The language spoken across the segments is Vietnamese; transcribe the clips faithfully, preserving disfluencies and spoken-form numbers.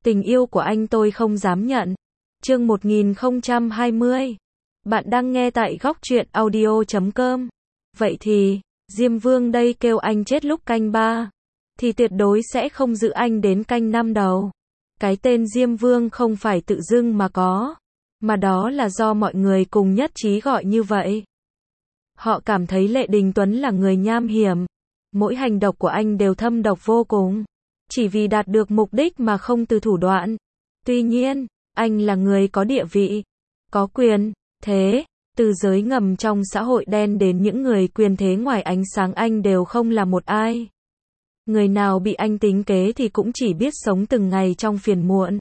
Tình yêu của anh tôi không dám nhận. Chương một nghìn không trăm hai mươi. Bạn đang nghe tại góc truyện audio chấm com. Vậy thì, Diêm Vương đây kêu anh chết lúc canh ba, thì tuyệt đối sẽ không giữ anh đến canh năm đầu. Cái tên Diêm Vương không phải tự dưng mà có, mà đó là do mọi người cùng nhất trí gọi như vậy. Họ cảm thấy Lệ Đình Tuấn là người nham hiểm. Mỗi hành động của anh đều thâm độc vô cùng, chỉ vì đạt được mục đích mà không từ thủ đoạn. Tuy nhiên, anh là người có địa vị, có quyền thế, từ giới ngầm trong xã hội đen đến những người quyền thế ngoài ánh sáng anh đều không là một ai. Người nào bị anh tính kế thì cũng chỉ biết sống từng ngày trong phiền muộn,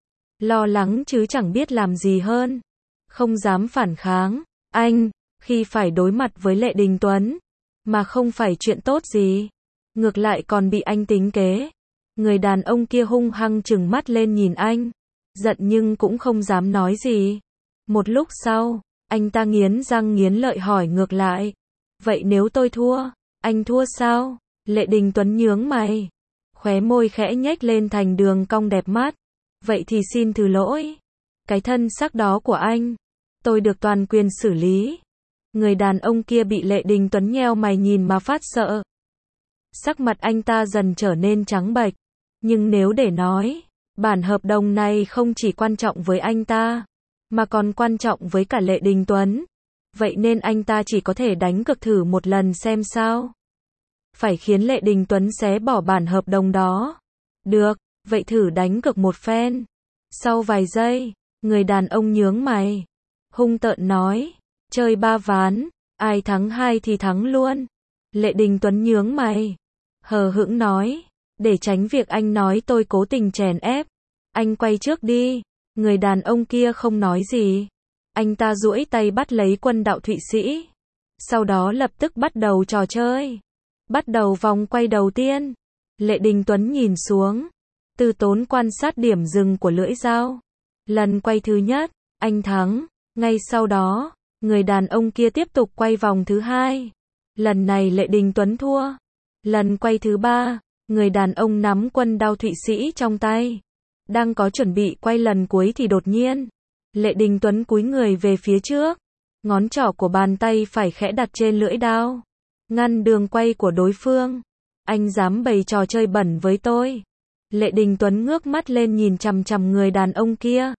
lo lắng chứ chẳng biết làm gì hơn. Không dám phản kháng, anh, khi phải đối mặt với Lệ Đình Tuấn, mà không phải chuyện tốt gì, ngược lại còn bị anh tính kế. Người đàn ông kia hung hăng trừng mắt lên nhìn anh, giận nhưng cũng không dám nói gì. Một lúc sau, anh ta nghiến răng nghiến lợi hỏi ngược lại, vậy nếu tôi thua, anh thua sao? Lệ Đình Tuấn nhướng mày, khóe môi khẽ nhếch lên thành đường cong đẹp mắt. Vậy thì xin thứ lỗi, cái thân xác đó của anh, tôi được toàn quyền xử lý. Người đàn ông kia bị Lệ Đình Tuấn nheo mày nhìn mà phát sợ. Sắc mặt anh ta dần trở nên trắng bệch. Nhưng nếu để nói, bản hợp đồng này không chỉ quan trọng với anh ta, mà còn quan trọng với cả Lệ Đình Tuấn. Vậy nên anh ta chỉ có thể đánh cược thử một lần xem sao. Phải khiến Lệ Đình Tuấn xé bỏ bản hợp đồng đó. Được, vậy thử đánh cược một phen. Sau vài giây, người đàn ông nhướng mày, hung tợn nói, chơi ba ván, ai thắng hai thì thắng luôn. Lệ Đình Tuấn nhướng mày, hờ hững nói, để tránh việc anh nói tôi cố tình chèn ép, anh quay trước đi. Người đàn ông kia không nói gì. Anh ta duỗi tay bắt lấy quân đạo Thụy Sĩ. Sau đó lập tức bắt đầu trò chơi. Bắt đầu vòng quay đầu tiên. Lệ Đình Tuấn nhìn xuống, từ tốn quan sát điểm dừng của lưỡi dao. Lần quay thứ nhất, anh thắng. Ngay sau đó, người đàn ông kia tiếp tục quay vòng thứ hai. Lần này Lệ Đình Tuấn thua. Lần quay thứ ba, người đàn ông nắm quân đao Thụy Sĩ trong tay, đang có chuẩn bị quay lần cuối thì đột nhiên, Lệ Đình Tuấn cúi người về phía trước, ngón trỏ của bàn tay phải khẽ đặt trên lưỡi đao, ngăn đường quay của đối phương. Anh dám bày trò chơi bẩn với tôi? Lệ Đình Tuấn ngước mắt lên nhìn chằm chằm người đàn ông kia,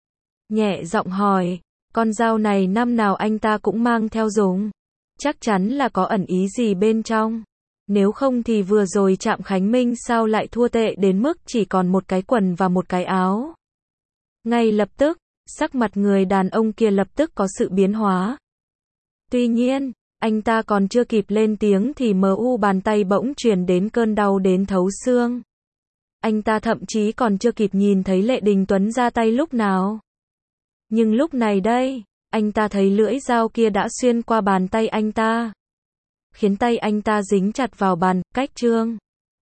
nhẹ giọng hỏi, con dao này năm nào anh ta cũng mang theo dùng, chắc chắn là có ẩn ý gì bên trong. Nếu không thì vừa rồi Trạm Khánh Minh sao lại thua tệ đến mức chỉ còn một cái quần và một cái áo. Ngay lập tức, sắc mặt người đàn ông kia lập tức có sự biến hóa. Tuy nhiên, anh ta còn chưa kịp lên tiếng thì mờ u bàn tay bỗng truyền đến cơn đau đến thấu xương. Anh ta thậm chí còn chưa kịp nhìn thấy Lệ Đình Tuấn ra tay lúc nào. Nhưng lúc này đây, anh ta thấy lưỡi dao kia đã xuyên qua bàn tay anh ta, khiến tay anh ta dính chặt vào bàn, cách trương.